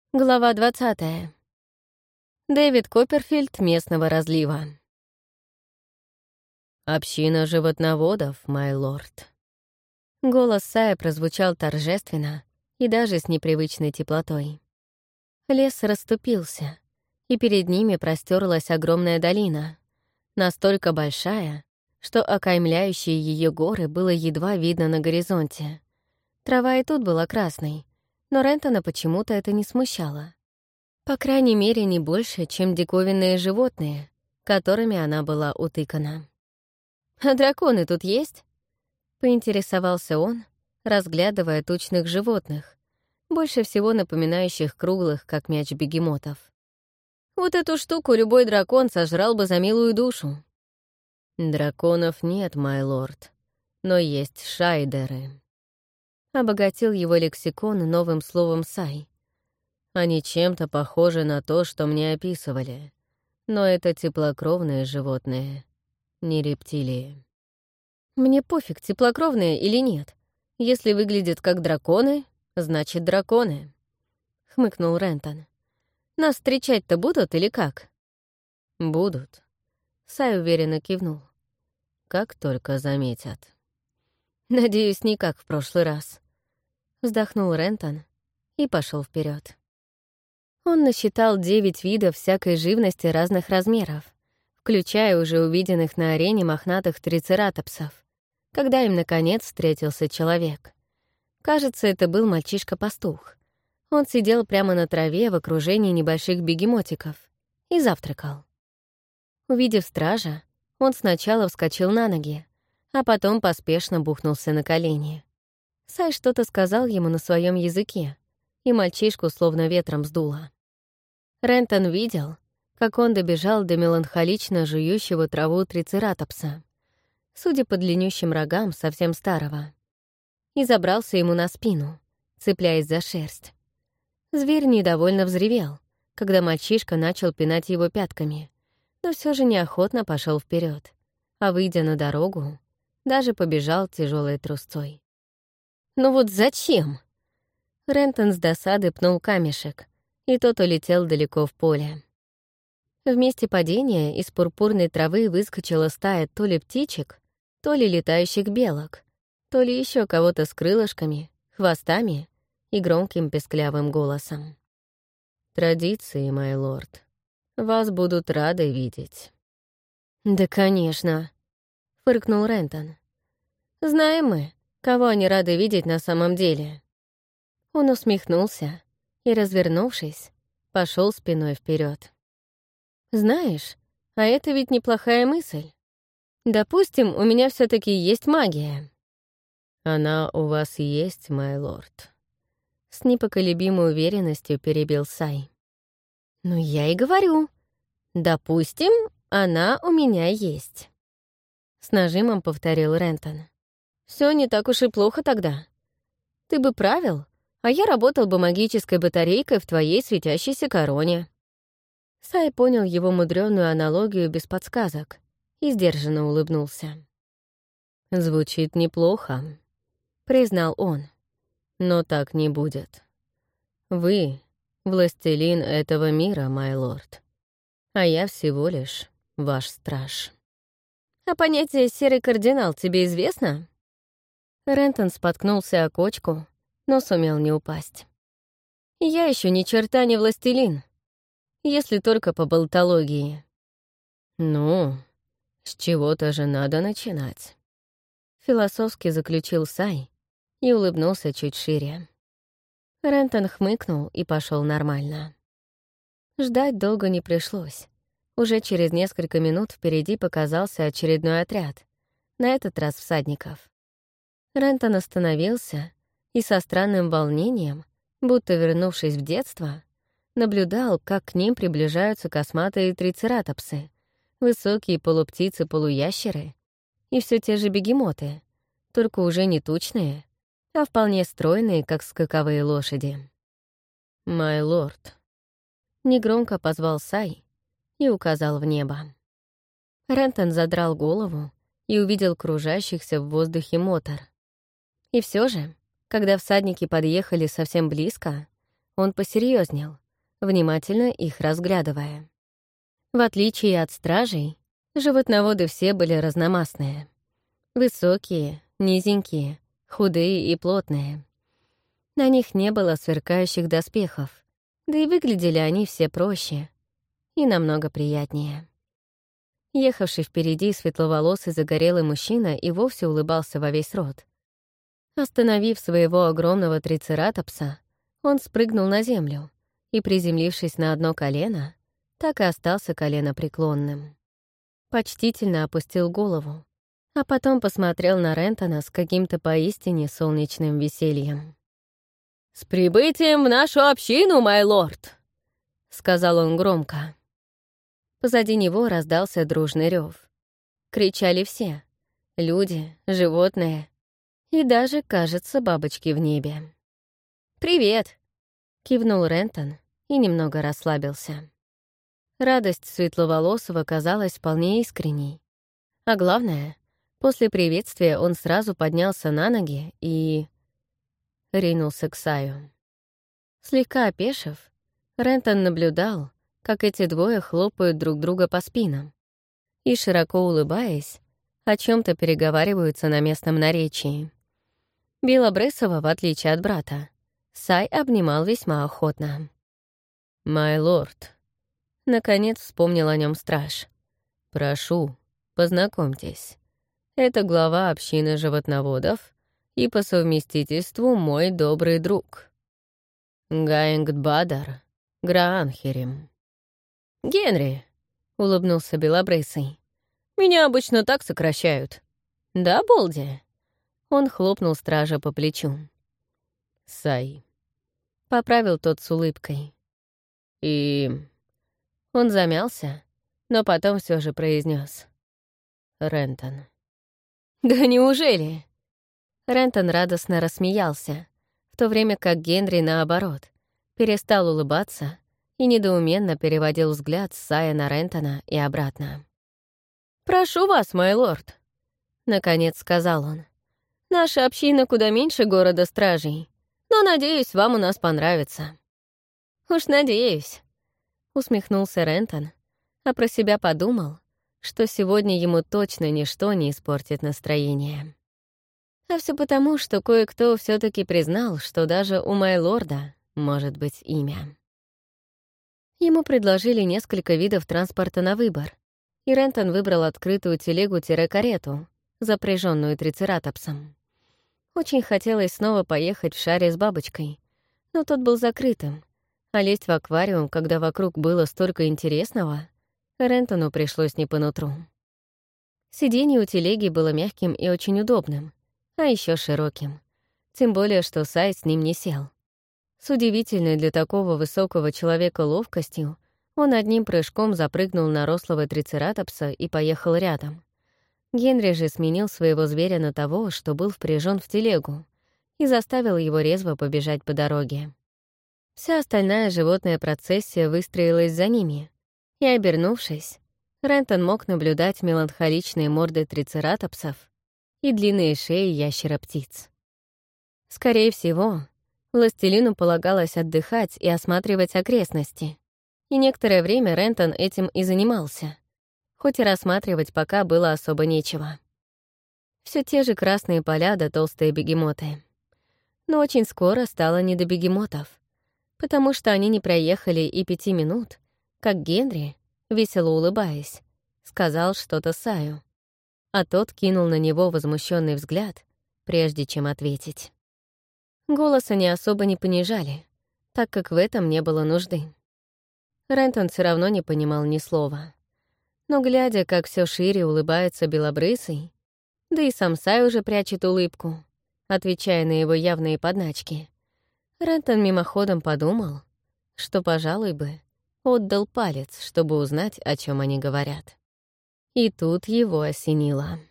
Глава 20. Дэвид Копперфильд местного разлива. «Община животноводов, май лорд». Голос Сая прозвучал торжественно и даже с непривычной теплотой. Лес расступился, и перед ними простерлась огромная долина, настолько большая, что окаймляющие ее горы было едва видно на горизонте. Трава и тут была красной, но Рентона почему-то это не смущало. По крайней мере, не больше, чем диковинные животные, которыми она была утыкана. «А драконы тут есть?» — поинтересовался он, разглядывая тучных животных, больше всего напоминающих круглых, как мяч бегемотов. «Вот эту штуку любой дракон сожрал бы за милую душу». «Драконов нет, май лорд, но есть шайдеры». Обогатил его лексикон новым словом «сай». Они чем-то похожи на то, что мне описывали, но это теплокровные животные, не рептилии. Мне пофиг, теплокровные или нет. Если выглядят как драконы, значит драконы. Хмыкнул Рентон. Нас встречать-то будут или как? Будут. Сай уверенно кивнул. Как только заметят. Надеюсь, не как в прошлый раз. Вздохнул Рентон и пошел вперед. Он насчитал 9 видов всякой живности разных размеров, включая уже увиденных на арене мохнатых трицератопсов, когда им, наконец, встретился человек. Кажется, это был мальчишка-пастух. Он сидел прямо на траве в окружении небольших бегемотиков и завтракал. Увидев стража, он сначала вскочил на ноги, а потом поспешно бухнулся на колени. Сай что-то сказал ему на своем языке, и мальчишку словно ветром сдуло. Рентон видел, как он добежал до меланхолично жующего траву трицератопса, судя по длиннющим рогам совсем старого, и забрался ему на спину, цепляясь за шерсть. Зверь недовольно взревел, когда мальчишка начал пинать его пятками, но все же неохотно пошел вперед, а, выйдя на дорогу, даже побежал тяжелой трусцой. «Ну вот зачем?» Рентон с досады пнул камешек, и тот улетел далеко в поле. В месте падения из пурпурной травы выскочила стая то ли птичек, то ли летающих белок, то ли еще кого-то с крылышками, хвостами и громким песклявым голосом. «Традиции, май лорд. Вас будут рады видеть». «Да, конечно», — фыркнул Рентон. «Знаем мы, кого они рады видеть на самом деле». Он усмехнулся и, развернувшись, пошел спиной вперед. «Знаешь, а это ведь неплохая мысль. Допустим, у меня все таки есть магия». «Она у вас есть, май лорд», — с непоколебимой уверенностью перебил Сай. «Ну, я и говорю. Допустим, она у меня есть». С нажимом повторил Рентон. Все не так уж и плохо тогда. Ты бы правил, а я работал бы магической батарейкой в твоей светящейся короне». Сай понял его мудрёную аналогию без подсказок и сдержанно улыбнулся. «Звучит неплохо», — признал он. «Но так не будет. Вы — властелин этого мира, май лорд, а я всего лишь ваш страж». «А понятие «серый кардинал» тебе известно?» Рентон споткнулся о кочку, но сумел не упасть. «Я еще ни черта не властелин, если только по болтологии». «Ну, с чего-то же надо начинать», — философски заключил Сай и улыбнулся чуть шире. Рентон хмыкнул и пошел нормально. Ждать долго не пришлось. Уже через несколько минут впереди показался очередной отряд, на этот раз всадников. Рентон остановился и со странным волнением, будто вернувшись в детство, наблюдал, как к ним приближаются косматые трицератопсы, высокие полуптицы-полуящеры и все те же бегемоты, только уже не тучные, а вполне стройные, как скаковые лошади. «Май лорд», — негромко позвал Сай и указал в небо. Рентон задрал голову и увидел кружащихся в воздухе мотор. И все же, когда всадники подъехали совсем близко, он посерьезнел внимательно их разглядывая. В отличие от стражей, животноводы все были разномастные. Высокие, низенькие, худые и плотные. На них не было сверкающих доспехов, да и выглядели они все проще и намного приятнее. Ехавший впереди светловолосый загорелый мужчина и вовсе улыбался во весь рот. Остановив своего огромного трицератопса, он спрыгнул на землю и, приземлившись на одно колено, так и остался коленопреклонным. Почтительно опустил голову, а потом посмотрел на Рентона с каким-то поистине солнечным весельем. «С прибытием в нашу общину, май лорд!» — сказал он громко. Позади него раздался дружный рев. Кричали все — люди, животные и даже, кажется, бабочки в небе. «Привет!» — кивнул Рентон и немного расслабился. Радость светловолосого казалась вполне искренней. А главное, после приветствия он сразу поднялся на ноги и ринулся к Саю. Слегка опешив, Рентон наблюдал, как эти двое хлопают друг друга по спинам и, широко улыбаясь, о чем то переговариваются на местном наречии. Белобрысова, в отличие от брата, Сай обнимал весьма охотно. «Май лорд», — наконец вспомнил о нем страж. «Прошу, познакомьтесь. Это глава общины животноводов и по совместительству мой добрый друг. Гаингдбадар Граанхерим». «Генри», — улыбнулся Белобрысый. «Меня обычно так сокращают». «Да, Болди?» Он хлопнул стража по плечу. «Сай», — поправил тот с улыбкой. «И...» Он замялся, но потом все же произнес: «Рентон». «Да неужели?» Рентон радостно рассмеялся, в то время как Генри, наоборот, перестал улыбаться и недоуменно переводил взгляд с Сая на Рентона и обратно. «Прошу вас, мой лорд», — наконец сказал он. «Наша община куда меньше города стражей, но, надеюсь, вам у нас понравится». «Уж надеюсь», — усмехнулся Рентон, а про себя подумал, что сегодня ему точно ничто не испортит настроение. А все потому, что кое-кто все таки признал, что даже у майлорда может быть имя. Ему предложили несколько видов транспорта на выбор, и Рентон выбрал открытую телегу-карету, запряженную трицератопсом. Очень хотелось снова поехать в шаре с бабочкой, но тот был закрытым, а лезть в аквариум, когда вокруг было столько интересного, Рентону пришлось не по нутру. Сиденье у телеги было мягким и очень удобным, а еще широким, тем более что Сай с ним не сел. С удивительной для такого высокого человека ловкостью он одним прыжком запрыгнул на рослого трицератопса и поехал рядом. Генри же сменил своего зверя на того, что был впряжен в телегу, и заставил его резво побежать по дороге. Вся остальная животная процессия выстроилась за ними, и, обернувшись, Рентон мог наблюдать меланхоличные морды трицератопсов и длинные шеи ящера-птиц. Скорее всего, властелину полагалось отдыхать и осматривать окрестности, и некоторое время Рентон этим и занимался, хоть и рассматривать пока было особо нечего. Все те же красные поля да толстые бегемоты. Но очень скоро стало не до бегемотов, потому что они не проехали и 5 минут, как Генри, весело улыбаясь, сказал что-то Саю, а тот кинул на него возмущенный взгляд, прежде чем ответить. Голос они особо не понижали, так как в этом не было нужды. Рентон все равно не понимал ни слова. Но глядя, как все шире улыбается Белобрысый, да и сам Сай уже прячет улыбку, отвечая на его явные подначки, Рентон мимоходом подумал, что, пожалуй бы, отдал палец, чтобы узнать, о чем они говорят. И тут его осенило.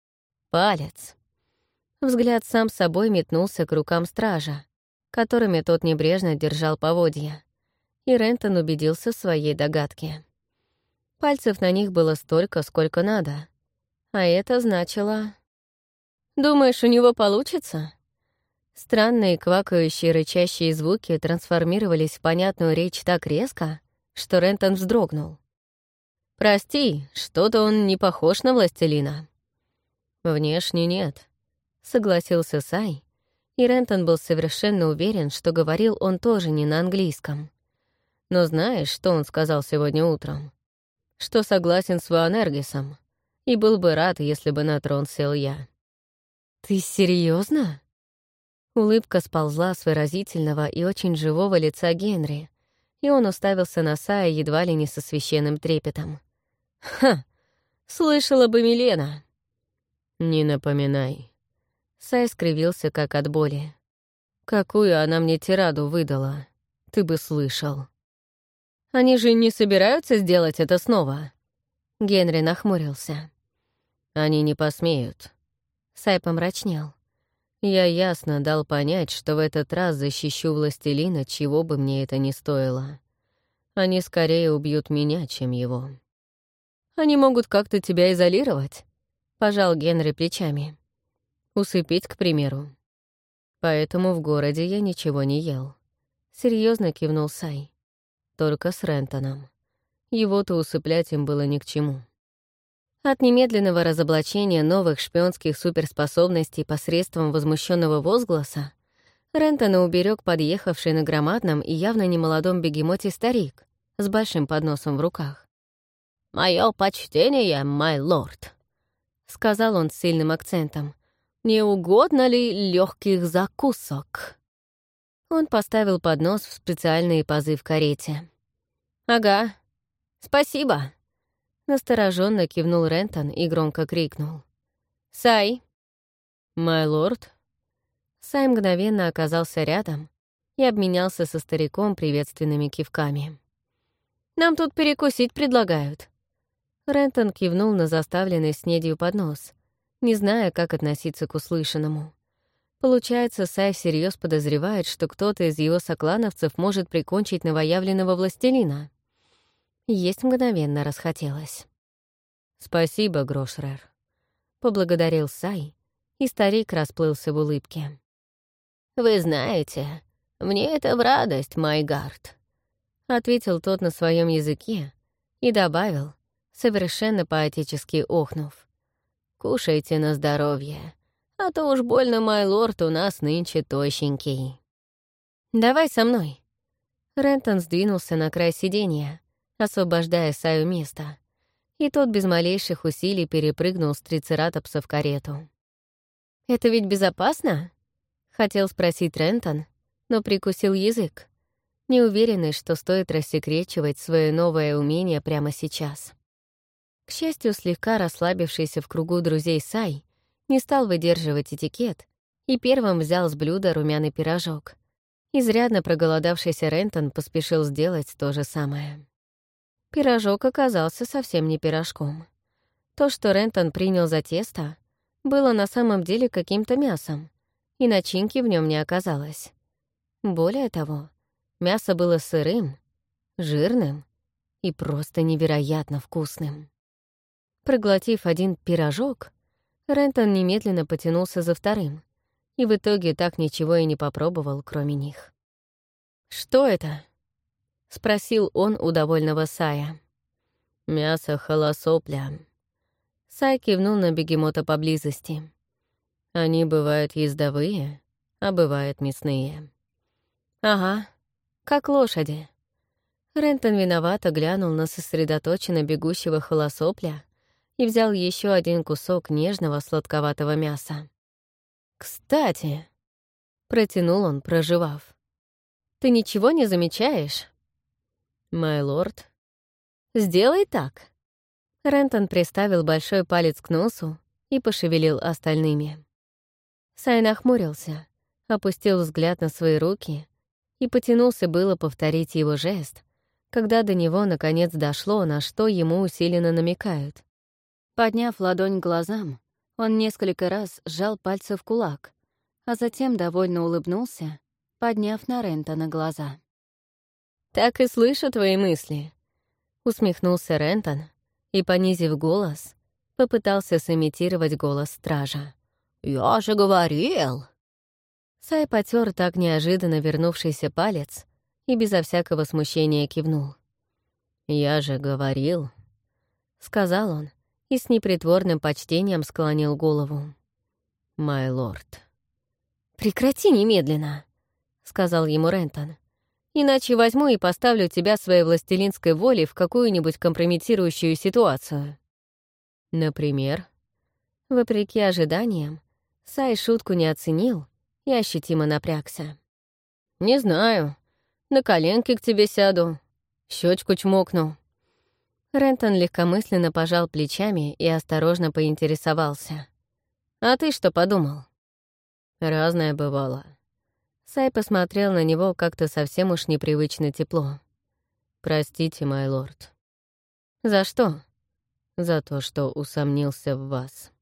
Палец. Взгляд сам собой метнулся к рукам стража, которыми тот небрежно держал поводья, и Рентон убедился в своей догадке. Пальцев на них было столько, сколько надо, а это значило... «Думаешь, у него получится?» Странные квакающие рычащие звуки трансформировались в понятную речь так резко, что Рентон вздрогнул. «Прости, что-то он не похож на властелина». «Внешне нет», — согласился Сай, и Рентон был совершенно уверен, что говорил он тоже не на английском. «Но знаешь, что он сказал сегодня утром? Что согласен с Ваанергисом, и был бы рад, если бы на трон сел я». «Ты серьезно? Улыбка сползла с выразительного и очень живого лица Генри, и он уставился на Сая едва ли не со священным трепетом. «Ха! Слышала бы Милена!» «Не напоминай». Сай скривился, как от боли. «Какую она мне тираду выдала? Ты бы слышал». «Они же не собираются сделать это снова?» Генри нахмурился. «Они не посмеют». Сай помрачнел. «Я ясно дал понять, что в этот раз защищу властелина, чего бы мне это ни стоило. Они скорее убьют меня, чем его». «Они могут как-то тебя изолировать?» — пожал Генри плечами. «Усыпить, к примеру. Поэтому в городе я ничего не ел». Серьезно кивнул Сай. «Только с Рентоном. Его-то усыплять им было ни к чему». От немедленного разоблачения новых шпионских суперспособностей посредством возмущенного возгласа Рентона уберег подъехавший на громадном и явно немолодом бегемоте старик с большим подносом в руках. «Моё почтение, май лорд», — сказал он с сильным акцентом. «Не угодно ли легких закусок?» Он поставил поднос в специальные пазы в карете. «Ага, спасибо», — настороженно кивнул Рентон и громко крикнул. «Сай!» «Май лорд?» Сай мгновенно оказался рядом и обменялся со стариком приветственными кивками. «Нам тут перекусить предлагают». Рентон кивнул на заставленный снедью поднос, не зная, как относиться к услышанному. Получается, Сай всерьез подозревает, что кто-то из его соклановцев может прикончить новоявленного властелина. Есть мгновенно расхотелось. «Спасибо, Грошрер», — поблагодарил Сай, и старик расплылся в улыбке. «Вы знаете, мне это в радость, Майгард», — ответил тот на своем языке и добавил, совершенно поэтически охнув. «Кушайте на здоровье, а то уж больно, май лорд, у нас нынче тощенький». «Давай со мной». Рентон сдвинулся на край сиденья, освобождая Саю место, и тот без малейших усилий перепрыгнул с трицератопса в карету. «Это ведь безопасно?» — хотел спросить Рентон, но прикусил язык, неуверенный, что стоит рассекречивать свое новое умение прямо сейчас. К счастью, слегка расслабившийся в кругу друзей Сай не стал выдерживать этикет и первым взял с блюда румяный пирожок. Изрядно проголодавшийся Рентон поспешил сделать то же самое. Пирожок оказался совсем не пирожком. То, что Рентон принял за тесто, было на самом деле каким-то мясом, и начинки в нем не оказалось. Более того, мясо было сырым, жирным и просто невероятно вкусным. Проглотив один пирожок, Рентон немедленно потянулся за вторым, и в итоге так ничего и не попробовал, кроме них. «Что это?» — спросил он у довольного Сая. «Мясо холосопля». Сай кивнул на бегемота поблизости. «Они бывают ездовые, а бывают мясные». «Ага, как лошади». Рентон виновато глянул на сосредоточенно бегущего холосопля и взял еще один кусок нежного сладковатого мяса. «Кстати», — протянул он, проживав, — «ты ничего не замечаешь?» «Май лорд». «Сделай так». Рентон приставил большой палец к носу и пошевелил остальными. Сай нахмурился, опустил взгляд на свои руки и потянулся было повторить его жест, когда до него наконец дошло, на что ему усиленно намекают. Подняв ладонь к глазам, он несколько раз сжал пальцы в кулак, а затем довольно улыбнулся, подняв на Рентона глаза. «Так и слышу твои мысли», — усмехнулся Рентон и, понизив голос, попытался сымитировать голос стража. «Я же говорил!» Сай потер так неожиданно вернувшийся палец и безо всякого смущения кивнул. «Я же говорил», — сказал он и с непритворным почтением склонил голову. «Май лорд». «Прекрати немедленно», — сказал ему Рентон. «Иначе возьму и поставлю тебя своей властелинской волей в какую-нибудь компрометирующую ситуацию». «Например?» Вопреки ожиданиям, Сай шутку не оценил и ощутимо напрягся. «Не знаю. На коленки к тебе сяду, щечку чмокну». Рентон легкомысленно пожал плечами и осторожно поинтересовался. «А ты что подумал?» «Разное бывало». Сай посмотрел на него как-то совсем уж непривычно тепло. «Простите, май лорд». «За что?» «За то, что усомнился в вас».